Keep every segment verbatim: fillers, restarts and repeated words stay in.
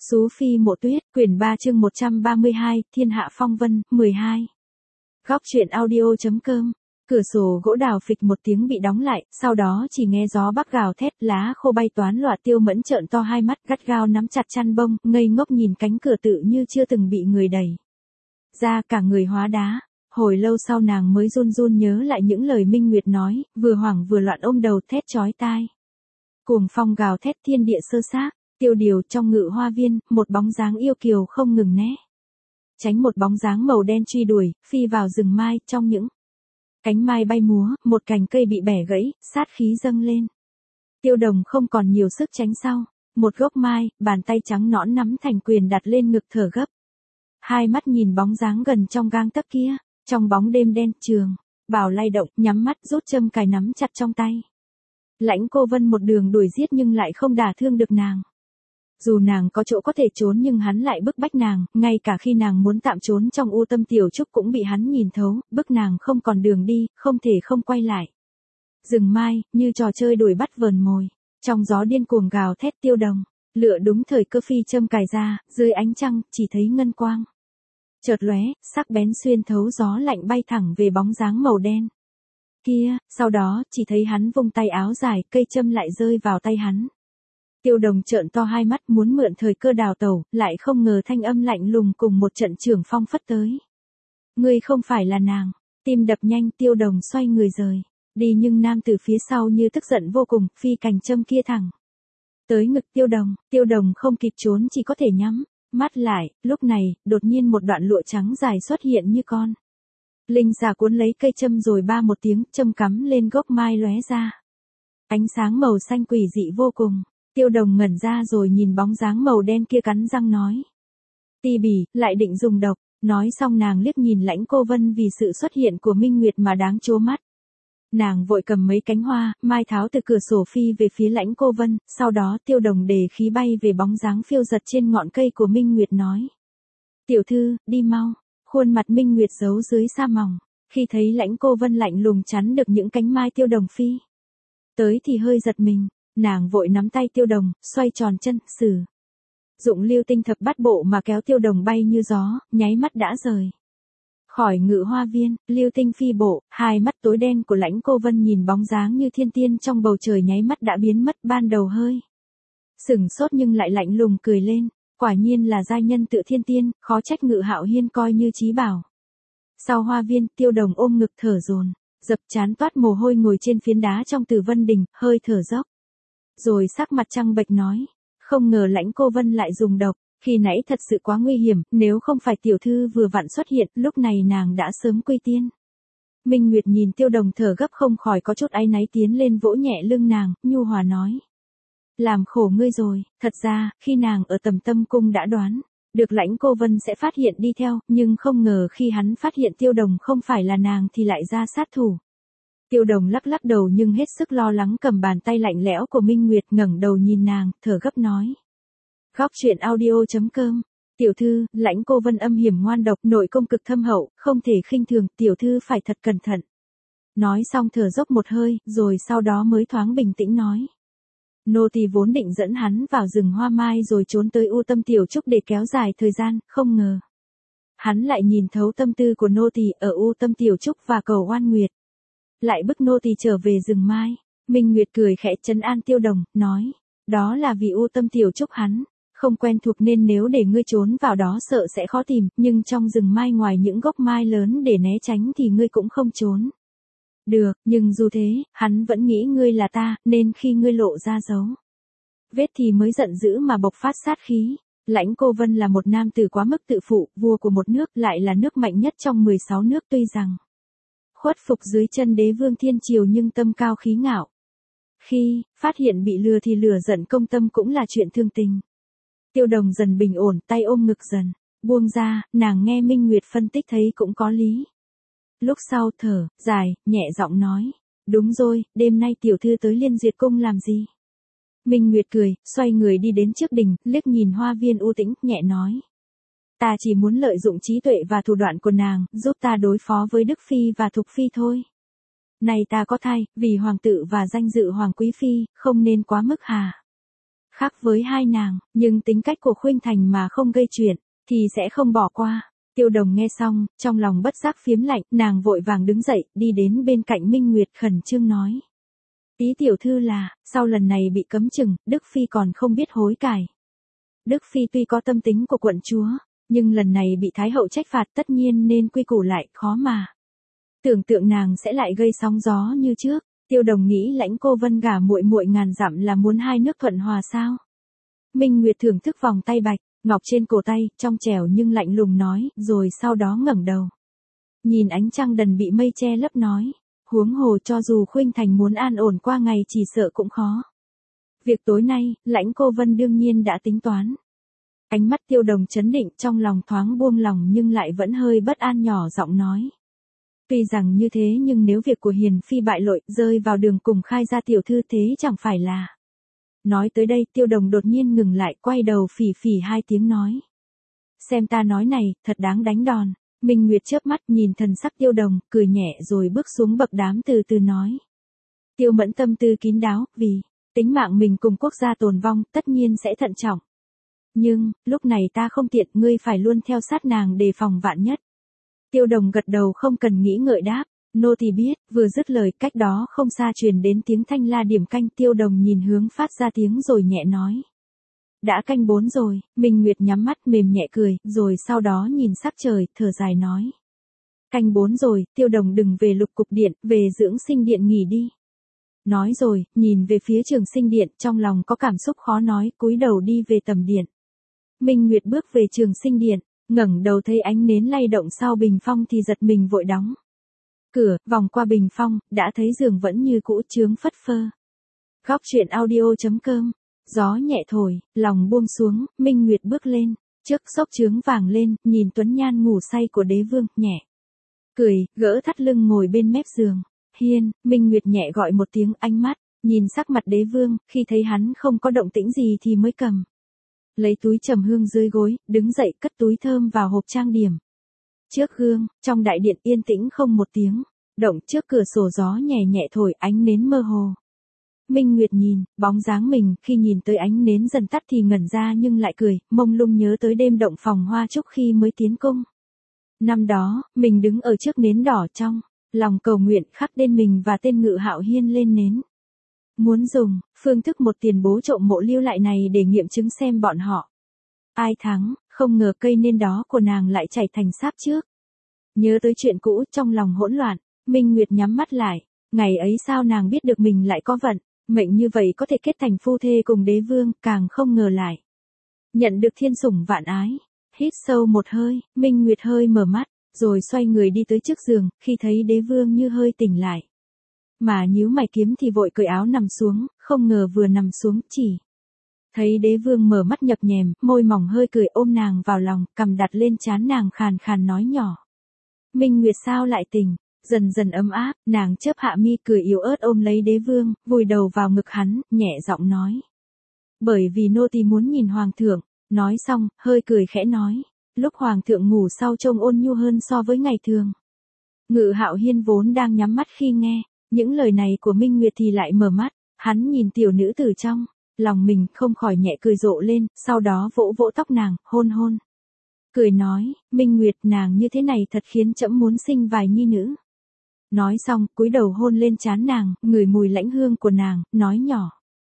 Sú Phi Mộ Tuyết, quyển ba chương một trăm ba mươi hai, Thiên Hạ Phong Vân, mười hai. Góc truyện audio.com. Cửa sổ gỗ đào phịch một tiếng bị đóng lại, sau đó chỉ nghe gió bắc gào thét, lá khô bay toán loạn. Tiêu Mẫn trợn to hai mắt, gắt gao nắm chặt chăn bông, ngây ngốc nhìn cánh cửa tự như chưa từng bị người đẩy ra, cả người hóa đá. Hồi lâu sau nàng mới run run nhớ lại những lời Minh Nguyệt nói, vừa hoảng vừa loạn ôm đầu thét chói tai. Cuồng phong gào thét, thiên địa sơ xác. Tiêu Điều trong ngự hoa viên, một bóng dáng yêu kiều không ngừng né tránh một bóng dáng màu đen truy đuổi, phi vào rừng mai. Trong những cánh mai bay múa, một cành cây bị bẻ gãy, sát khí dâng lên. Tiêu Đồng không còn nhiều sức tránh sau, một gốc mai, bàn tay trắng nõn nắm thành quyền đặt lên ngực thở gấp. Hai mắt nhìn bóng dáng gần trong gang tấc kia, trong bóng đêm đen. Trường Bảo lay động, nhắm mắt rút châm cài nắm chặt trong tay. Lãnh Cô Vân một đường đuổi giết nhưng lại không đả thương được nàng. Dù nàng có chỗ có thể trốn nhưng hắn lại bức bách nàng, ngay cả khi nàng muốn tạm trốn trong U Tâm Tiểu Trúc cũng bị hắn nhìn thấu, bức nàng không còn đường đi, không thể không quay lại. Rừng mai, như trò chơi đuổi bắt vờn mồi, trong gió điên cuồng gào thét. Tiêu Đồng lựa đúng thời cơ phi châm cài ra, dưới ánh trăng, chỉ thấy ngân quang chợt lóe, sắc bén xuyên thấu gió lạnh bay thẳng về bóng dáng màu đen kia, sau đó, chỉ thấy hắn vung tay áo dài, cây châm lại rơi vào tay hắn. Tiêu Đồng trợn to hai mắt muốn mượn thời cơ đào tẩu, lại không ngờ thanh âm lạnh lùng cùng một trận trưởng phong phất tới. Ngươi không phải là nàng. Tim đập nhanh, Tiêu Đồng xoay người rời đi nhưng nam từ phía sau như tức giận vô cùng, phi cành châm kia thẳng tới ngực Tiêu Đồng. Tiêu Đồng không kịp trốn chỉ có thể nhắm mắt lại. Lúc này, đột nhiên một đoạn lụa trắng dài xuất hiện như con linh xà cuốn lấy cây châm, rồi ba một tiếng, châm cắm lên gốc mai lóe ra ánh sáng màu xanh quỷ dị vô cùng. Tiêu Đồng ngẩn ra rồi nhìn bóng dáng màu đen kia, cắn răng nói: Ti bỉ, lại định dùng độc. Nói xong nàng liếc nhìn Lãnh Cô Vân, vì sự xuất hiện của Minh Nguyệt mà đáng trố mắt. Nàng vội cầm mấy cánh hoa, mai tháo từ cửa sổ phi về phía Lãnh Cô Vân, sau đó Tiêu Đồng đề khí bay về bóng dáng phiêu giật trên ngọn cây của Minh Nguyệt nói: Tiểu thư, đi mau. Khuôn mặt Minh Nguyệt giấu dưới sa mỏng, khi thấy Lãnh Cô Vân lạnh lùng chắn được những cánh mai Tiêu Đồng phi tới thì hơi giật mình. Nàng vội nắm tay Tiêu Đồng, xoay tròn chân, sử dụng lưu tinh thập bát bộ mà kéo Tiêu Đồng bay như gió, nháy mắt đã rời khỏi ngự hoa viên. Lưu tinh phi bộ, hai mắt tối đen của Lãnh Cô Vân nhìn bóng dáng như thiên tiên trong bầu trời nháy mắt đã biến mất. Ban đầu hơi sửng sốt nhưng lại lạnh lùng cười lên, quả nhiên là giai nhân tự thiên tiên, khó trách Ngự Hạo Hiên coi như chí bảo. Sau hoa viên, Tiêu Đồng ôm ngực thở dồn dập, chán toát mồ hôi, ngồi trên phiến đá trong Tử Vân Đình, hơi thở dốc. Rồi sắc mặt trăng bệch nói: Không ngờ Lãnh Cô Vân lại dùng độc, khi nãy thật sự quá nguy hiểm, nếu không phải tiểu thư vừa vặn xuất hiện, lúc này nàng đã sớm quy tiên. Minh Nguyệt nhìn Tiêu Đồng thở gấp không khỏi có chút áy náy, tiến lên vỗ nhẹ lưng nàng, nhu hòa nói: Làm khổ ngươi rồi. Thật ra, khi nàng ở Tầm Tâm Cung đã đoán được Lãnh Cô Vân sẽ phát hiện đi theo, nhưng không ngờ khi hắn phát hiện Tiêu Đồng không phải là nàng thì lại ra sát thủ. Tiêu Đồng lắc lắc đầu nhưng hết sức lo lắng, cầm bàn tay lạnh lẽo của Minh Nguyệt, ngẩng đầu nhìn nàng, thở gấp nói: Góc truyện audio.com. Tiểu thư, Lãnh Cô Vân âm hiểm ngoan độc, nội công cực thâm hậu, không thể khinh thường, tiểu thư phải thật cẩn thận. Nói xong thở dốc một hơi, rồi sau đó mới thoáng bình tĩnh nói: Nô tỳ vốn định dẫn hắn vào rừng hoa mai rồi trốn tới U Tâm Tiểu Trúc để kéo dài thời gian, không ngờ hắn lại nhìn thấu tâm tư của nô tỳ ở U Tâm Tiểu Trúc và cầu oan nguyệt, lại bức nô tỳ trở về rừng mai. Minh Nguyệt cười khẽ trấn an Tiêu Đồng, nói: Đó là vì U Tâm Tiểu Trúc hắn không quen thuộc, nên nếu để ngươi trốn vào đó sợ sẽ khó tìm, nhưng trong rừng mai ngoài những gốc mai lớn để né tránh thì ngươi cũng không trốn được. Nhưng dù thế, hắn vẫn nghĩ ngươi là ta, nên khi ngươi lộ ra dấu vết thì mới giận dữ mà bộc phát sát khí. Lãnh Cô Vân là một nam tử quá mức tự phụ, vua của một nước, lại là nước mạnh nhất trong mười sáu nước, tuy rằng khuất phục dưới chân đế vương thiên triều nhưng tâm cao khí ngạo. Khi phát hiện bị lừa thì lửa giận công tâm cũng là chuyện thương tình. Tiêu Đồng dần bình ổn, tay ôm ngực dần buông ra, nàng nghe Minh Nguyệt phân tích thấy cũng có lý. Lúc sau thở dài, nhẹ giọng nói: Đúng rồi, đêm nay tiểu thư tới Liên Duyệt Cung làm gì? Minh Nguyệt cười, xoay người đi đến trước đình, liếc nhìn hoa viên u tĩnh, nhẹ nói: Ta chỉ muốn lợi dụng trí tuệ và thủ đoạn của nàng, giúp ta đối phó với Đức Phi và Thục Phi thôi. Này ta có thai, vì hoàng tử và danh dự hoàng quý phi, không nên quá mức hà Khác với hai nàng, nhưng tính cách của Khuynh Thành mà không gây chuyện, thì sẽ không bỏ qua. Tiêu Đồng nghe xong, trong lòng bất giác phiếm lạnh, nàng vội vàng đứng dậy, đi đến bên cạnh Minh Nguyệt khẩn trương nói. Ý tiểu thư là, sau lần này bị cấm chừng, Đức Phi còn không biết hối cải. Đức Phi tuy có tâm tính của quận chúa, nhưng lần này bị Thái hậu trách phạt tất nhiên nên quy củ lại, khó mà. Tưởng tượng nàng sẽ lại gây sóng gió như trước. Tiêu Đồng nghĩ Lãnh Cô Vân gả muội muội ngàn dặm là muốn hai nước thuận hòa sao? Minh Nguyệt thưởng thức vòng tay bạch ngọc trên cổ tay, trong trẻo nhưng lạnh lùng nói, rồi sau đó ngẩng đầu. Nhìn ánh trăng đần bị mây che lấp nói, huống hồ cho dù Khuynh Thành muốn an ổn qua ngày chỉ sợ cũng khó. Việc tối nay, Lãnh Cô Vân đương nhiên đã tính toán. Ánh mắt Tiêu Đồng chấn định, trong lòng thoáng buông lòng nhưng lại vẫn hơi bất an, nhỏ giọng nói. Tuy rằng như thế nhưng nếu việc của Hiền Phi bại lộ, rơi vào đường cùng Khai gia tiểu thư thế chẳng phải là. Nói tới đây Tiêu Đồng đột nhiên ngừng lại, quay đầu phì phì hai tiếng nói. Xem ta nói này, thật đáng đánh đòn. Minh Nguyệt chớp mắt nhìn thần sắc Tiêu Đồng, cười nhẹ rồi bước xuống bậc đám từ từ nói. Tiêu Mẫn tâm tư kín đáo, vì tính mạng mình cùng quốc gia tồn vong, tất nhiên sẽ thận trọng. Nhưng, lúc này ta không tiện, ngươi phải luôn theo sát nàng đề phòng vạn nhất. Tiêu Đồng gật đầu không cần nghĩ ngợi đáp, nô tỳ biết. Vừa dứt lời, cách đó không xa truyền đến tiếng thanh la điểm canh. Tiêu Đồng nhìn hướng phát ra tiếng rồi nhẹ nói. Đã canh bốn rồi. Minh Nguyệt nhắm mắt mềm nhẹ cười, rồi sau đó nhìn sắc trời, thở dài nói. Canh bốn rồi, Tiêu Đồng đừng về Lục Cục Điện, về dưỡng sinh điện nghỉ đi. Nói rồi, nhìn về phía Trường Sinh Điện, trong lòng có cảm xúc khó nói, cúi đầu đi về tầm điện. Minh Nguyệt bước về Trường Sinh Điện, ngẩng đầu thấy ánh nến lay động sau bình phong thì giật mình vội đóng cửa, vòng qua bình phong, đã thấy giường vẫn như cũ chướng phất phơ. Góc truyện audio chấm com. Gió nhẹ thổi, lòng buông xuống, Minh Nguyệt bước lên, trước xốc chướng vàng lên, nhìn Tuấn Nhan ngủ say của đế vương, nhẹ cười, gỡ thắt lưng ngồi bên mép giường. Hiên. Minh Nguyệt nhẹ gọi một tiếng, ánh mắt nhìn sắc mặt đế vương, khi thấy hắn không có động tĩnh gì thì mới cầm lấy túi trầm hương dưới gối, đứng dậy cất túi thơm vào hộp trang điểm. Trước gương, trong đại điện yên tĩnh không một tiếng động, trước cửa sổ gió nhẹ nhẹ thổi, ánh nến mơ hồ. Minh Nguyệt nhìn bóng dáng mình, khi nhìn tới ánh nến dần tắt thì ngẩn ra nhưng lại cười, mông lung nhớ tới đêm động phòng hoa trúc khi mới tiến cung. Năm đó, mình đứng ở trước nến đỏ, trong lòng cầu nguyện khắc tên mình và tên Ngự Hạo Hiên lên nến. Muốn dùng phương thức một tiền bố trộm mộ lưu lại này để nghiệm chứng xem bọn họ ai thắng, không ngờ cây nến đó của nàng lại chảy thành sáp trước. Nhớ tới chuyện cũ, trong lòng hỗn loạn, Minh Nguyệt nhắm mắt lại. Ngày ấy sao nàng biết được mình lại có vận mệnh như vậy, có thể kết thành phu thê cùng đế vương, càng không ngờ lại nhận được thiên sủng vạn ái. Hít sâu một hơi, Minh Nguyệt hơi mở mắt, rồi xoay người đi tới trước giường, khi thấy đế vương như hơi tỉnh lại. Mà nhíu mày kiếm thì vội cởi áo nằm xuống, không ngờ vừa nằm xuống, chỉ thấy đế vương mở mắt nhập nhèm, môi mỏng hơi cười, ôm nàng vào lòng, cằm đặt lên trán nàng, khàn khàn nói nhỏ. Minh Nguyệt sao lại tỉnh? Dần dần ấm áp, nàng chớp hạ mi cười yếu ớt ôm lấy đế vương, vùi đầu vào ngực hắn, nhẹ giọng nói. Bởi vì nô tỳ muốn nhìn hoàng thượng. Nói xong, hơi cười khẽ nói. Lúc hoàng thượng ngủ sau trông ôn nhu hơn so với ngày thường. Ngự Hạo Hiên vốn đang nhắm mắt khi nghe những lời này của Minh Nguyệt thì lại mở mắt. Hắn nhìn tiểu nữ từ trong lòng mình, không khỏi nhẹ cười rộ lên, sau đó vỗ vỗ tóc nàng, hôn hôn. Cười nói, Minh Nguyệt, nàng như thế này thật khiến trẫm muốn sinh vài nhi nữ. Nói xong, cúi đầu hôn lên trán nàng, ngửi mùi lãnh hương của nàng, nói nhỏ.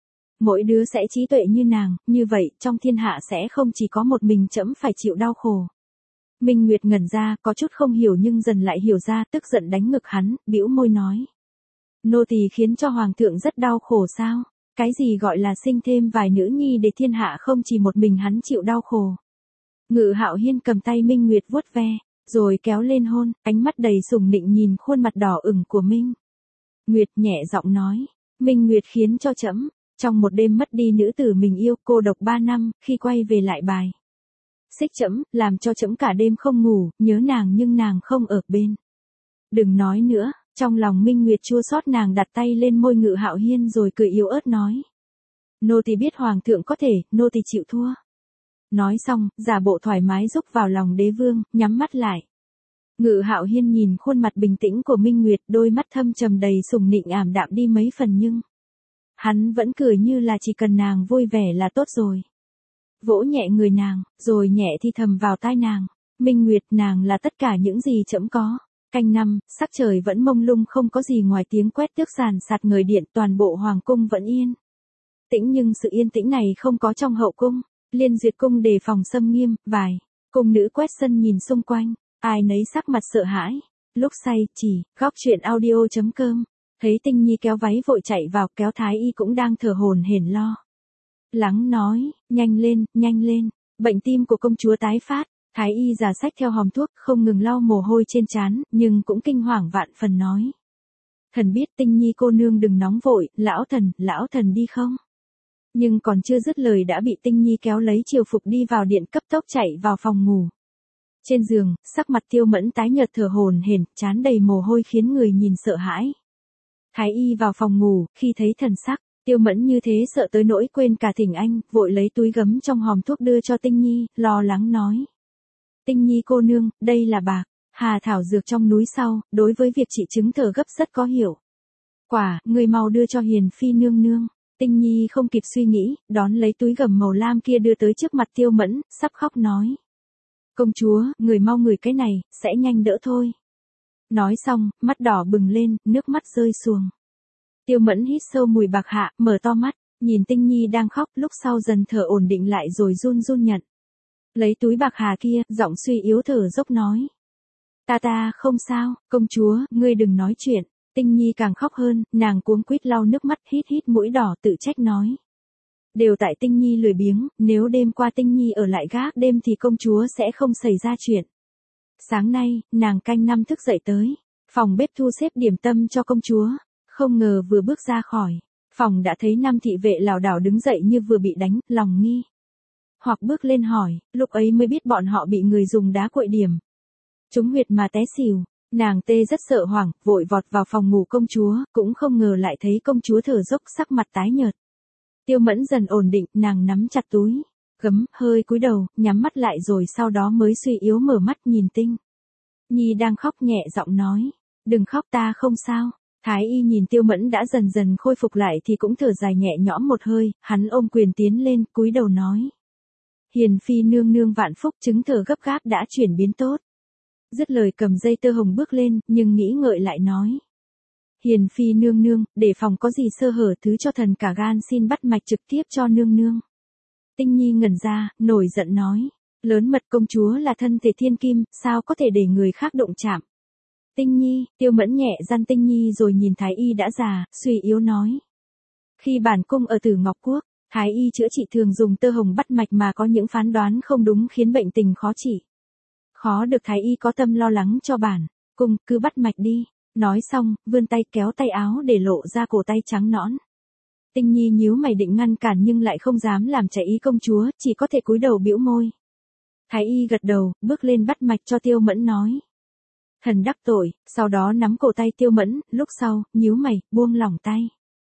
Mỗi đứa sẽ trí tuệ như nàng, như vậy, trong thiên hạ sẽ không chỉ có một mình trẫm phải chịu đau khổ. Minh Nguyệt ngẩn ra, có chút không hiểu nhưng dần lại hiểu ra, tức giận đánh ngực hắn, bĩu môi nói. Nô tỳ khiến cho hoàng thượng rất đau khổ sao? Cái gì gọi là sinh thêm vài nữ nhi để thiên hạ không chỉ một mình hắn chịu đau khổ. Ngự Hạo Hiên cầm tay Minh Nguyệt vuốt ve, rồi kéo lên hôn, ánh mắt đầy sủng nịnh nhìn khuôn mặt đỏ ửng của Minh Nguyệt, nhẹ giọng nói. Minh Nguyệt khiến cho trẫm trong một đêm mất đi nữ tử mình yêu, cô độc ba năm, khi quay về lại bài xích trẫm, làm cho trẫm cả đêm không ngủ, nhớ nàng nhưng nàng không ở bên. Đừng nói nữa. Trong lòng Minh Nguyệt chua xót, nàng đặt tay lên môi Ngự Hạo Hiên rồi cười yếu ớt nói. Nô tỳ biết hoàng thượng có thể, nô tỳ chịu thua. Nói xong, giả bộ thoải mái rúc vào lòng đế vương, nhắm mắt lại. Ngự Hạo Hiên nhìn khuôn mặt bình tĩnh của Minh Nguyệt, đôi mắt thâm trầm đầy sủng nịnh ảm đạm đi mấy phần nhưng hắn vẫn cười như là chỉ cần nàng vui vẻ là tốt rồi. Vỗ nhẹ người nàng, rồi nhẹ thì thầm vào tai nàng. Minh Nguyệt, nàng là tất cả những gì trẫm có. Canh năm, sắc trời vẫn mông lung, không có gì ngoài tiếng quét tước sàn sạt ngời điện, toàn bộ hoàng cung vẫn yên tĩnh, nhưng sự yên tĩnh này không có trong hậu cung. Liên Duyệt cung đề phòng xâm nghiêm, vài cung nữ quét sân nhìn xung quanh, ai nấy sắc mặt sợ hãi. Lúc say, chỉ, góc truyện audio chấm com, thấy Tinh Nhi kéo váy vội chạy vào, kéo Thái Y cũng đang thở hổn hển lo lắng nói, nhanh lên, nhanh lên, bệnh tim của công chúa tái phát. Thái Y già xách theo hòm thuốc, không ngừng lau mồ hôi trên trán, nhưng cũng kinh hoàng vạn phần nói. Thần biết Tinh Nhi cô nương đừng nóng vội, lão thần, lão thần đi không? Nhưng còn chưa dứt lời đã bị Tinh Nhi kéo lấy triều phục đi vào điện, cấp tốc chạy vào phòng ngủ. Trên giường, sắc mặt Tiêu Mẫn tái nhợt thở hổn hển, trán đầy mồ hôi khiến người nhìn sợ hãi. Thái Y vào phòng ngủ, khi thấy thần sắc Tiêu Mẫn như thế sợ tới nỗi quên cả thỉnh anh, vội lấy túi gấm trong hòm thuốc đưa cho Tinh Nhi, lo lắng nói. Tinh Nhi cô nương, đây là bạc, hà thảo dược trong núi sau, đối với việc trị chứng thở gấp rất có hiệu quả, người mau đưa cho Hiền Phi nương nương. Tinh Nhi không kịp suy nghĩ, đón lấy túi gấm màu lam kia đưa tới trước mặt Tiêu Mẫn, sắp khóc nói. Công chúa, người mau ngửi cái này, sẽ nhanh đỡ thôi. Nói xong, mắt đỏ bừng lên, nước mắt rơi xuồng. Tiêu Mẫn hít sâu mùi bạc hạ, mở to mắt, nhìn Tinh Nhi đang khóc, lúc sau dần thở ổn định lại rồi run run nhận. Lấy túi bạc hà kia, giọng suy yếu thở dốc nói. Ta ta không sao, công chúa, ngươi đừng nói chuyện. Tinh Nhi càng khóc hơn, nàng cuống quýt lau nước mắt, hít hít mũi đỏ, tự trách nói. Đều tại Tinh Nhi lười biếng, nếu đêm qua Tinh Nhi ở lại gác đêm thì công chúa sẽ không xảy ra chuyện. Sáng nay, nàng canh năm thức dậy tới phòng bếp thu xếp điểm tâm cho công chúa, không ngờ vừa bước ra khỏi phòng đã thấy năm thị vệ lảo đảo đứng dậy như vừa bị đánh, lòng nghi hoặc bước lên hỏi, lúc ấy mới biết bọn họ bị người dùng đá quậy điểm trúng huyệt mà té xỉu. Nàng tê rất sợ hoảng, vội vọt vào phòng ngủ công chúa, cũng không ngờ lại thấy công chúa thở dốc, sắc mặt tái nhợt. Tiêu Mẫn dần ổn định, nàng nắm chặt túi gấm, hơi cúi đầu, nhắm mắt lại rồi sau đó mới suy yếu mở mắt nhìn Tinh Nhi đang khóc, nhẹ giọng nói, đừng khóc, ta không sao. Thái Y nhìn Tiêu Mẫn đã dần dần khôi phục lại thì cũng thở dài nhẹ nhõm một hơi, hắn ôm quyền tiến lên, cúi đầu nói. Hiền Phi nương nương vạn phúc, chứng thở gấp gáp đã chuyển biến tốt. Dứt lời cầm dây tơ hồng bước lên, nhưng nghĩ ngợi lại nói. Hiền Phi nương nương, để phòng có gì sơ hở thứ cho thần cả gan xin bắt mạch trực tiếp cho nương nương. Tinh Nhi ngẩn ra, nổi giận nói. Lớn mật, công chúa là thân thể thiên kim, sao có thể để người khác động chạm. Tinh Nhi, Tiêu Mẫn nhẹ gian Tinh Nhi rồi nhìn Thái Y đã già, suy yếu nói. Khi bản cung ở Tử Ngọc Quốc, Thái Y chữa trị thường dùng tơ hồng bắt mạch mà có những phán đoán không đúng khiến bệnh tình khó trị. Khó được Thái Y có tâm lo lắng cho bản cung, cứ bắt mạch đi. Nói xong, vươn tay kéo tay áo để lộ ra cổ tay trắng nõn. Tinh Nhi nhíu mày định ngăn cản nhưng lại không dám làm trái ý công chúa, chỉ có thể cúi đầu bĩu môi. Thái Y gật đầu, bước lên bắt mạch cho Tiêu Mẫn nói. Thần đắc tội, sau đó nắm cổ tay Tiêu Mẫn, lúc sau, nhíu mày, buông lỏng tay.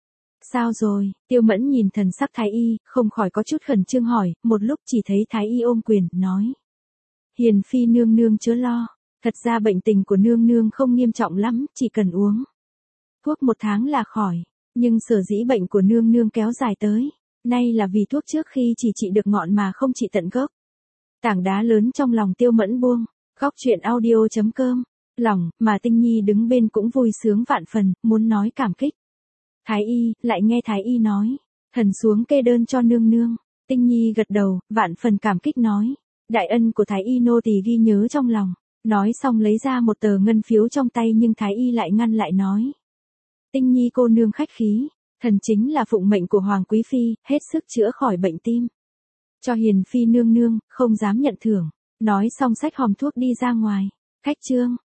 Sao rồi? Tiêu Mẫn nhìn thần sắc Thái Y, không khỏi có chút khẩn trương hỏi, một lúc chỉ thấy Thái Y ôm quyền, nói. Hiền Phi nương nương chớ lo, thật ra bệnh tình của nương nương không nghiêm trọng lắm, chỉ cần uống thuốc một tháng là khỏi, nhưng sở dĩ bệnh của nương nương kéo dài tới nay là vì thuốc trước khi chỉ trị được ngọn mà không trị tận gốc. Tảng đá lớn trong lòng Tiêu Mẫn buông, góc truyện audio chấm com, lòng, mà Tinh Nhi đứng bên cũng vui sướng vạn phần, muốn nói cảm kích. Thái Y, lại nghe Thái Y nói, thần xuống kê đơn cho nương nương. Tinh Nhi gật đầu, vạn phần cảm kích nói, đại ân của Thái Y nô tỳ ghi nhớ trong lòng. Nói xong lấy ra một tờ ngân phiếu trong tay nhưng Thái Y lại ngăn lại nói. Tinh Nhi cô nương khách khí, thần chính là phụng mệnh của Hoàng Quý Phi, hết sức chữa khỏi bệnh tim. Cho Hiền Phi nương nương, không dám nhận thưởng. Nói xong xách hòm thuốc đi ra ngoài. Khách trương,